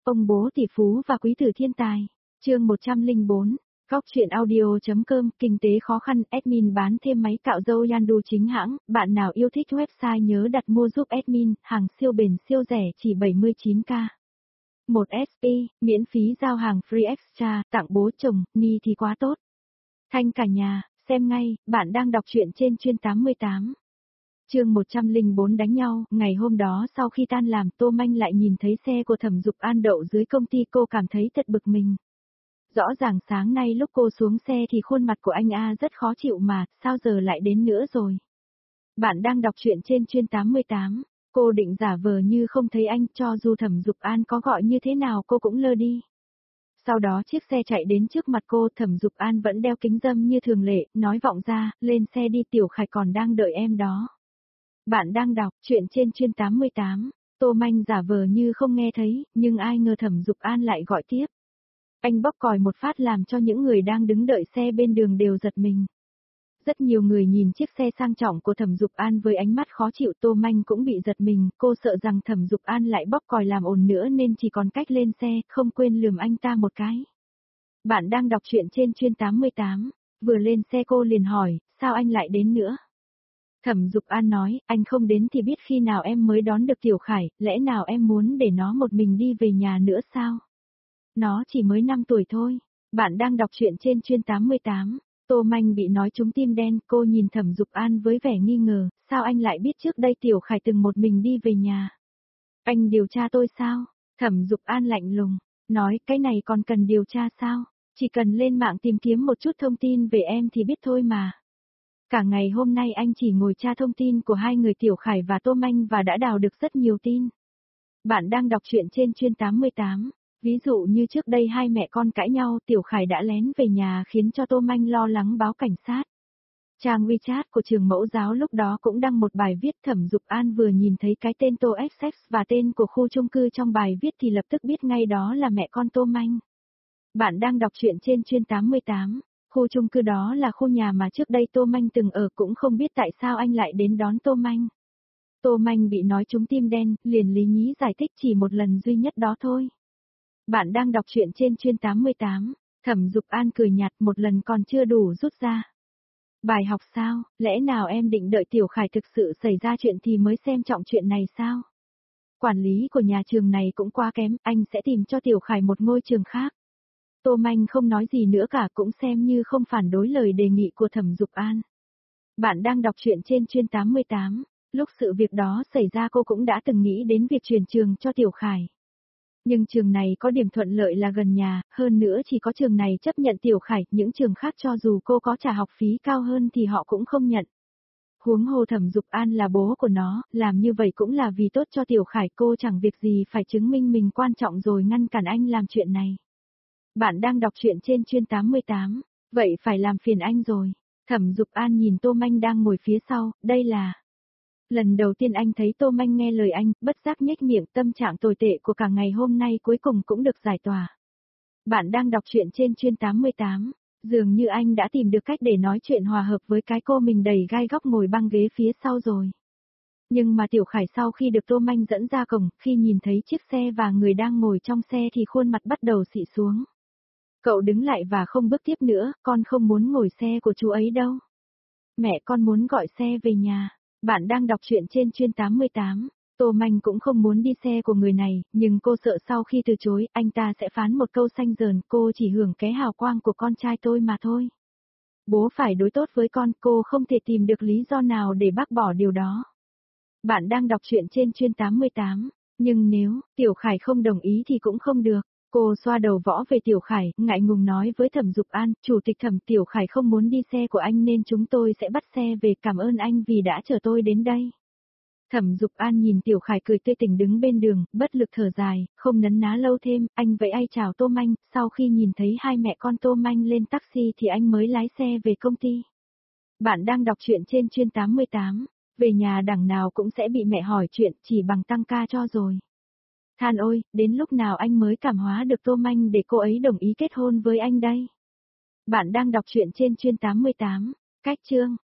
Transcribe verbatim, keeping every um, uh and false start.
Ông bố tỷ phú và quý tử thiên tài. Chương một trăm lẻ bốn. Góc truyện audio.com. Kinh tế khó khăn, admin bán thêm máy cạo râu Yandu chính hãng. Bạn nào yêu thích website nhớ đặt mua giúp admin, hàng siêu bền siêu rẻ chỉ bảy mươi chín k. một ét pê, miễn phí giao hàng free extra, tặng bố chồng, ni thì quá tốt. Thanh cả nhà, xem ngay, bạn đang đọc truyện trên chuyên tám mươi tám. Chương một trăm lẻ bốn đánh nhau. Ngày hôm đó sau khi tan làm, Tô Manh lại nhìn thấy xe của Thẩm Dục An đậu dưới công ty, cô cảm thấy thật bực mình. Rõ ràng sáng nay lúc cô xuống xe thì khuôn mặt của anh A rất khó chịu mà, sao giờ lại đến nữa rồi? Bạn đang đọc truyện trên chuyên tám mươi tám. Cô định giả vờ như không thấy anh, cho dù Thẩm Dục An có gọi như thế nào cô cũng lơ đi. Sau đó chiếc xe chạy đến trước mặt cô, Thẩm Dục An vẫn đeo kính râm như thường lệ, nói vọng ra, lên xe đi, Tiểu Khải còn đang đợi em đó. Bạn đang đọc truyện trên chuyên tám mươi tám. Tô Manh giả vờ như không nghe thấy, nhưng ai ngờ Thẩm Dục An lại gọi tiếp. Anh bóp còi một phát làm cho những người đang đứng đợi xe bên đường đều giật mình. Rất nhiều người nhìn chiếc xe sang trọng của Thẩm Dục An với ánh mắt khó chịu, Tô Manh cũng bị giật mình, cô sợ rằng Thẩm Dục An lại bóp còi làm ồn nữa nên chỉ còn cách lên xe, không quên lườm anh ta một cái. Bạn đang đọc truyện trên chuyên tám mươi tám. Vừa lên xe cô liền hỏi, sao anh lại đến nữa? Thẩm Dục An nói, anh không đến thì biết khi nào em mới đón được Tiểu Khải, lẽ nào em muốn để nó một mình đi về nhà nữa sao? Nó chỉ mới năm tuổi thôi. Bạn đang đọc truyện trên chuyên tám mươi tám. Tô Manh bị nói trúng tim đen, cô nhìn Thẩm Dục An với vẻ nghi ngờ, sao anh lại biết trước đây Tiểu Khải từng một mình đi về nhà? Anh điều tra tôi sao? Thẩm Dục An lạnh lùng, nói cái này còn cần điều tra sao? Chỉ cần lên mạng tìm kiếm một chút thông tin về em thì biết thôi mà. Cả ngày hôm nay anh chỉ ngồi tra thông tin của hai người Tiểu Khải và Tô Manh và đã đào được rất nhiều tin. Bạn đang đọc truyện trên chuyên tám mươi tám. Ví dụ như trước đây hai mẹ con cãi nhau, Tiểu Khải đã lén về nhà khiến cho Tô Manh lo lắng báo cảnh sát. Trang WeChat của trường mẫu giáo lúc đó cũng đăng một bài viết, Thẩm Dục An vừa nhìn thấy cái tên Tô ép ích và tên của khu chung cư trong bài viết thì lập tức biết ngay đó là mẹ con Tô Manh. Bạn đang đọc truyện trên chuyên tám mươi tám. Khu chung cư đó là khu nhà mà trước đây Tô Manh từng ở, cũng không biết tại sao anh lại đến đón Tô Manh. Tô Manh bị nói trúng tim đen, liền lý nhí giải thích chỉ một lần duy nhất đó thôi. Bạn đang đọc truyện trên chuyên tám mươi tám. Thẩm Dục An cười nhạt, một lần còn chưa đủ rút ra. Bài học sao, lẽ nào em định đợi Tiểu Khải thực sự xảy ra chuyện thì mới xem trọng chuyện này sao? Quản lý của nhà trường này cũng quá kém, anh sẽ tìm cho Tiểu Khải một ngôi trường khác. Tô Manh không nói gì nữa cả, cũng xem như không phản đối lời đề nghị của Thẩm Dục An. Bạn đang đọc truyện trên chuyên tám mươi tám. Lúc sự việc đó xảy ra cô cũng đã từng nghĩ đến việc chuyển trường cho Tiểu Khải. Nhưng trường này có điểm thuận lợi là gần nhà, hơn nữa chỉ có trường này chấp nhận Tiểu Khải, những trường khác cho dù cô có trả học phí cao hơn thì họ cũng không nhận. Huống hồ Thẩm Dục An là bố của nó, làm như vậy cũng là vì tốt cho Tiểu Khải, cô chẳng việc gì phải chứng minh mình quan trọng rồi ngăn cản anh làm chuyện này. Bạn đang đọc truyện trên chuyên tám mươi tám, vậy phải làm phiền anh rồi. Thẩm Dục An nhìn Tô Manh đang ngồi phía sau, đây là... Lần đầu tiên anh thấy Tô Manh nghe lời anh, bất giác nhếch miệng, tâm trạng tồi tệ của cả ngày hôm nay cuối cùng cũng được giải tỏa. Bạn đang đọc truyện trên chuyên tám mươi tám, dường như anh đã tìm được cách để nói chuyện hòa hợp với cái cô mình đầy gai góc ngồi băng ghế phía sau rồi. Nhưng mà Tiểu Khải sau khi được Tô Manh dẫn ra cổng, khi nhìn thấy chiếc xe và người đang ngồi trong xe thì khuôn mặt bắt đầu xị xuống. Cậu đứng lại và không bước tiếp nữa, con không muốn ngồi xe của chú ấy đâu. Mẹ con muốn gọi xe về nhà. Bạn đang đọc truyện trên chuyên tám mươi tám. Tô Manh cũng không muốn đi xe của người này, nhưng cô sợ sau khi từ chối, anh ta sẽ phán một câu xanh dờn, cô chỉ hưởng cái hào quang của con trai tôi mà thôi. Bố phải đối tốt với con, cô không thể tìm được lý do nào để bác bỏ điều đó. Bạn đang đọc truyện trên chuyên tám mươi tám. Nhưng nếu Tiểu Khải không đồng ý thì cũng không được. Cô xoa đầu võ về Tiểu Khải, ngại ngùng nói với Thẩm Dục An, Chủ tịch Thẩm, Tiểu Khải không muốn đi xe của anh nên chúng tôi sẽ bắt xe về, cảm ơn anh vì đã chở tôi đến đây. Thẩm Dục An nhìn Tiểu Khải cười tươi tỉnh đứng bên đường, bất lực thở dài, không nấn ná lâu thêm, anh vẫy ai chào Tô Manh, sau khi nhìn thấy hai mẹ con Tô Manh lên taxi thì anh mới lái xe về công ty. Bạn đang đọc truyện trên chuyên tám mươi tám, về nhà đằng nào cũng sẽ bị mẹ hỏi chuyện, chỉ bằng tăng ca cho rồi. Than ôi, đến lúc nào anh mới cảm hóa được Tô Manh để cô ấy đồng ý kết hôn với anh đây? Bạn đang đọc truyện trên chuyên tám mươi tám, cách chương.